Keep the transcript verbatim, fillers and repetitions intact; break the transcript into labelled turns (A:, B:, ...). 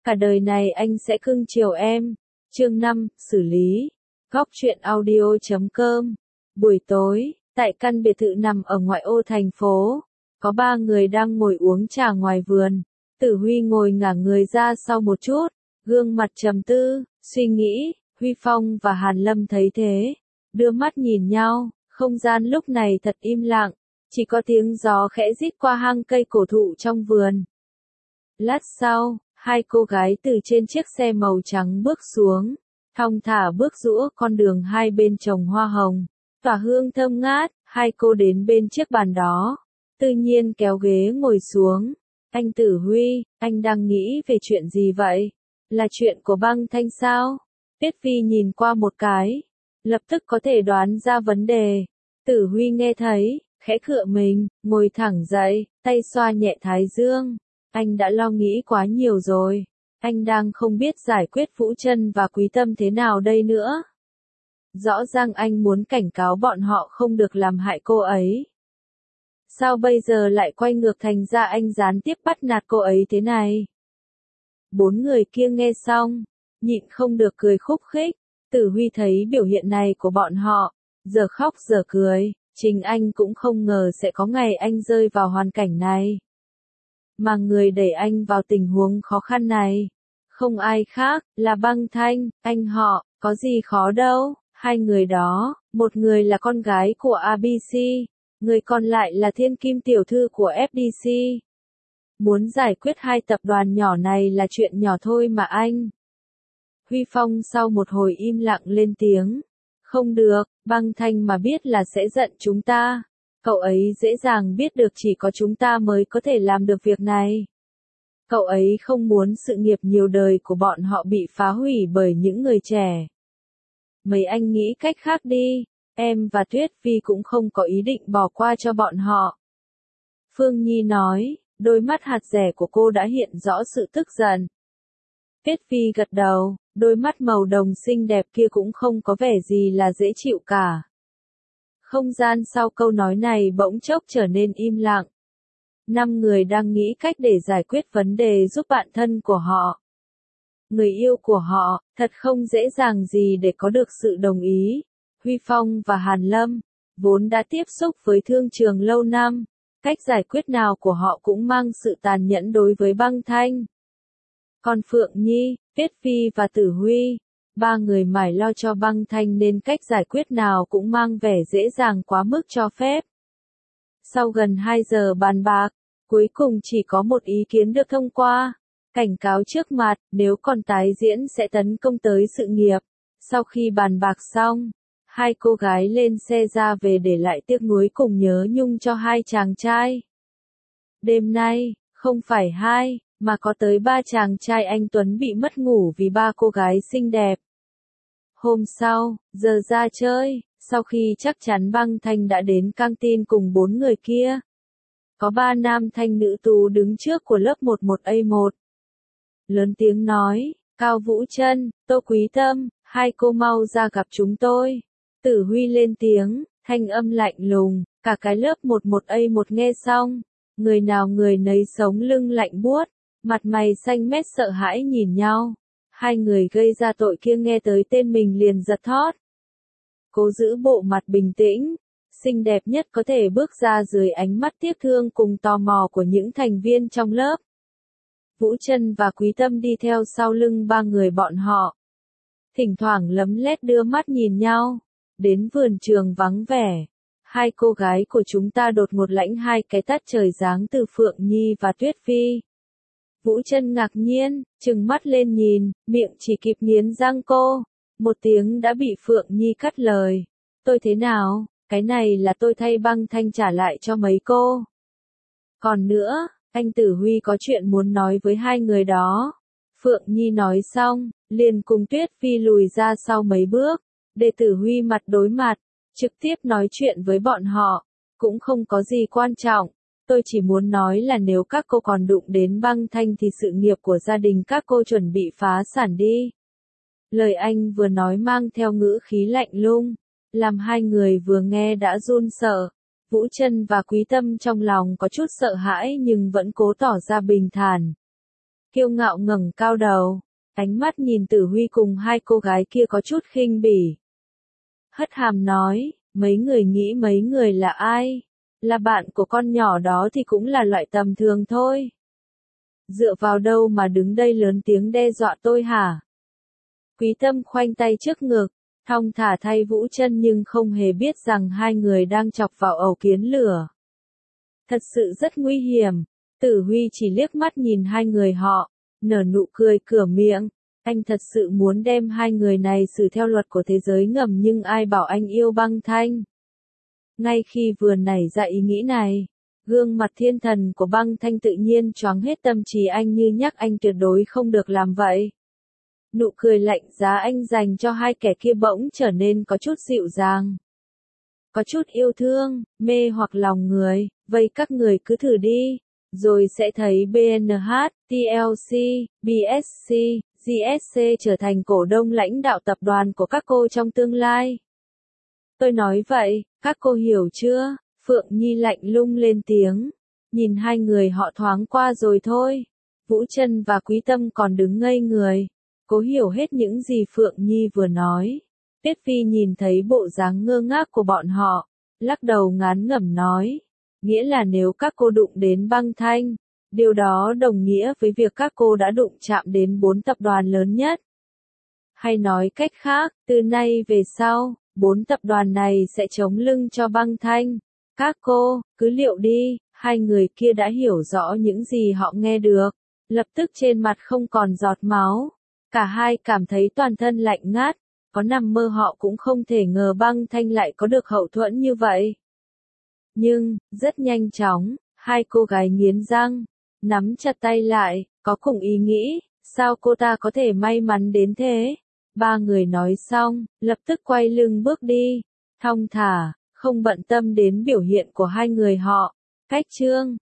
A: Cả đời này anh sẽ cưng chiều em. Chương năm, xử lý. Góc truyện audio chấm com. Buổi tối, tại căn biệt thự nằm ở ngoại ô thành phố, có ba người đang ngồi uống trà ngoài vườn. Tử Huy ngồi ngả người ra sau một chút, gương mặt trầm tư, suy nghĩ. Huy Phong và Hàn Lâm thấy thế, đưa mắt nhìn nhau, không gian lúc này thật im lặng, chỉ có tiếng gió khẽ rít qua hang cây cổ thụ trong vườn. Lát sau, hai cô gái từ trên chiếc xe màu trắng bước xuống, thong thả bước giũa con đường hai bên trồng hoa hồng, tỏa hương thơm ngát. Hai cô đến bên chiếc bàn đó, tự nhiên kéo ghế ngồi xuống. Anh Tử Huy, anh đang nghĩ về chuyện gì vậy? Là chuyện của băng thanh sao? Tiết Phi nhìn qua một cái, lập tức có thể đoán ra vấn đề. Tử Huy nghe thấy, khẽ khựa mình, ngồi thẳng dậy, tay xoa nhẹ thái dương. Anh đã lo nghĩ quá nhiều rồi. Anh đang không biết giải quyết Vũ Trân và Quý Tâm thế nào đây nữa. Rõ ràng anh muốn cảnh cáo bọn họ không được làm hại cô ấy. Sao bây giờ lại quay ngược thành ra anh gián tiếp bắt nạt cô ấy thế này? Bốn người kia nghe xong, nhịn không được cười khúc khích. Tử Huy thấy biểu hiện này của bọn họ, giờ khóc giờ cười, chính anh cũng không ngờ sẽ có ngày anh rơi vào hoàn cảnh này. Mà người đẩy anh vào tình huống khó khăn này, không ai khác, là Băng Thanh. Anh họ, có gì khó đâu. Hai người đó, một người là con gái của a bê xê, người còn lại là thiên kim tiểu thư của ép đê xê. Muốn giải quyết hai tập đoàn nhỏ này là chuyện nhỏ thôi mà anh. Huy Phong sau một hồi im lặng lên tiếng. Không được, Băng Thanh mà biết là sẽ giận chúng ta. Cậu ấy dễ dàng biết được chỉ có chúng ta mới có thể làm được việc này. Cậu ấy không muốn sự nghiệp nhiều đời của bọn họ bị phá hủy bởi những người trẻ. Mấy anh nghĩ cách khác đi, em và Tuyết Vi cũng không có ý định bỏ qua cho bọn họ. Phương Nhi nói, đôi mắt hạt rẻ của cô đã hiện rõ sự tức giận. Tuyết Vi gật đầu, đôi mắt màu đồng xinh đẹp kia cũng không có vẻ gì là dễ chịu cả. Không gian sau câu nói này bỗng chốc trở nên im lặng. Năm người đang nghĩ cách để giải quyết vấn đề giúp bạn thân của họ. Người yêu của họ, thật không dễ dàng gì để có được sự đồng ý. Huy Phong và Hàn Lâm, vốn đã tiếp xúc với thương trường lâu năm, cách giải quyết nào của họ cũng mang sự tàn nhẫn đối với Băng Thanh. Còn Phượng Nhi, Tuyết Vi và Tử Huy, ba người mải lo cho Băng Thanh nên cách giải quyết nào cũng mang vẻ dễ dàng quá mức cho phép. Sau gần hai giờ bàn bạc, cuối cùng chỉ có một ý kiến được thông qua. Cảnh cáo trước mặt, nếu còn tái diễn sẽ tấn công tới sự nghiệp. Sau khi bàn bạc xong, hai cô gái lên xe ra về để lại tiếc nuối cùng nhớ nhung cho hai chàng trai. Đêm nay, không phải hai, mà có tới ba chàng trai anh Tuấn bị mất ngủ vì ba cô gái xinh đẹp. Hôm sau, giờ ra chơi, sau khi chắc chắn Băng Thanh đã đến căng tin cùng bốn người kia. Có ba nam thanh nữ tú đứng trước của lớp một một A một. Lớn tiếng nói, Cao Vũ Trân, Tô Quý Tâm, hai cô mau ra gặp chúng tôi. Tử Huy lên tiếng, thanh âm lạnh lùng, cả cái lớp một một A một nghe xong, người nào người nấy sống lưng lạnh buốt, mặt mày xanh mét sợ hãi nhìn nhau. Hai người gây ra tội kia nghe tới tên mình liền giật thót. Cố giữ bộ mặt bình tĩnh, xinh đẹp nhất có thể bước ra dưới ánh mắt tiếc thương cùng tò mò của những thành viên trong lớp. Vũ Trân và Quý Tâm đi theo sau lưng ba người bọn họ. Thỉnh thoảng lấm lét đưa mắt nhìn nhau. Đến vườn trường vắng vẻ. Hai cô gái của chúng ta đột ngột lãnh hai cái tát trời giáng từ Phượng Nhi và Tuyết Vi. Vũ Trân ngạc nhiên, trừng mắt lên nhìn, miệng chỉ kịp nghiến răng cô. Một tiếng đã bị Phượng Nhi cắt lời. Tôi thế nào, cái này là tôi thay Băng Thanh trả lại cho mấy cô. Còn nữa, anh Tử Huy có chuyện muốn nói với hai người đó. Phượng Nhi nói xong, liền cùng Tuyết Vi lùi ra sau mấy bước, để Tử Huy mặt đối mặt, trực tiếp nói chuyện với bọn họ. Cũng không có gì quan trọng, tôi chỉ muốn nói là nếu các cô còn đụng đến Băng Thanh thì sự nghiệp của gia đình các cô chuẩn bị phá sản đi. Lời anh vừa nói mang theo ngữ khí lạnh lùng, làm hai người vừa nghe đã run sợ. Vũ Trân và Quý Tâm trong lòng có chút sợ hãi nhưng vẫn cố tỏ ra bình thản. kiêu ngạo ngẩng cao đầu, ánh mắt nhìn Tử Huy cùng hai cô gái kia có chút khinh bỉ. Hất hàm nói, mấy người nghĩ mấy người là ai? Là bạn của con nhỏ đó thì cũng là loại tầm thường thôi. Dựa vào đâu mà đứng đây lớn tiếng đe dọa tôi hả? Quý Tâm khoanh tay trước ngực, thong thả thay Vũ Chân nhưng không hề biết rằng hai người đang chọc vào ẩu kiến lửa. Thật sự rất nguy hiểm. Tử Huy chỉ liếc mắt nhìn hai người họ, nở nụ cười cửa miệng. Anh thật sự muốn đem hai người này xử theo luật của thế giới ngầm nhưng ai bảo anh yêu Băng Thanh. Ngay khi vừa nảy ra ý nghĩ này, gương mặt thiên thần của Băng Thanh tự nhiên choáng hết tâm trí anh như nhắc anh tuyệt đối không được làm vậy. Nụ cười lạnh giá anh dành cho hai kẻ kia bỗng trở nên có chút dịu dàng. Có chút yêu thương, mê hoặc lòng người, vậy các người cứ thử đi, rồi sẽ thấy bê en hát, tê lờ xê, bê ét xê, giê ét xê trở thành cổ đông lãnh đạo tập đoàn của các cô trong tương lai. Tôi nói vậy, các cô hiểu chưa? Phượng Nhi lạnh lùng lên tiếng, nhìn hai người họ thoáng qua rồi thôi. Vũ Chân và Quý Tâm còn đứng ngây người, cố hiểu hết những gì Phượng Nhi vừa nói. Tiết Phi nhìn thấy bộ dáng ngơ ngác của bọn họ, lắc đầu ngán ngẩm nói, nghĩa là nếu các cô đụng đến Băng Thanh, điều đó đồng nghĩa với việc các cô đã đụng chạm đến bốn tập đoàn lớn nhất. Hay nói cách khác, từ nay về sau, bốn tập đoàn này sẽ chống lưng cho Băng Thanh. Các cô, cứ liệu đi, hai người kia đã hiểu rõ những gì họ nghe được, lập tức trên mặt không còn giọt máu. Cả hai cảm thấy toàn thân lạnh ngát, có nằm mơ họ cũng không thể ngờ Băng Thanh lại có được hậu thuẫn như vậy. Nhưng, rất nhanh chóng, hai cô gái nghiến răng, nắm chặt tay lại, có cùng ý nghĩ, sao cô ta có thể may mắn đến thế? Ba người nói xong, lập tức quay lưng bước đi, thong thả, không bận tâm đến biểu hiện của hai người họ. Cách chương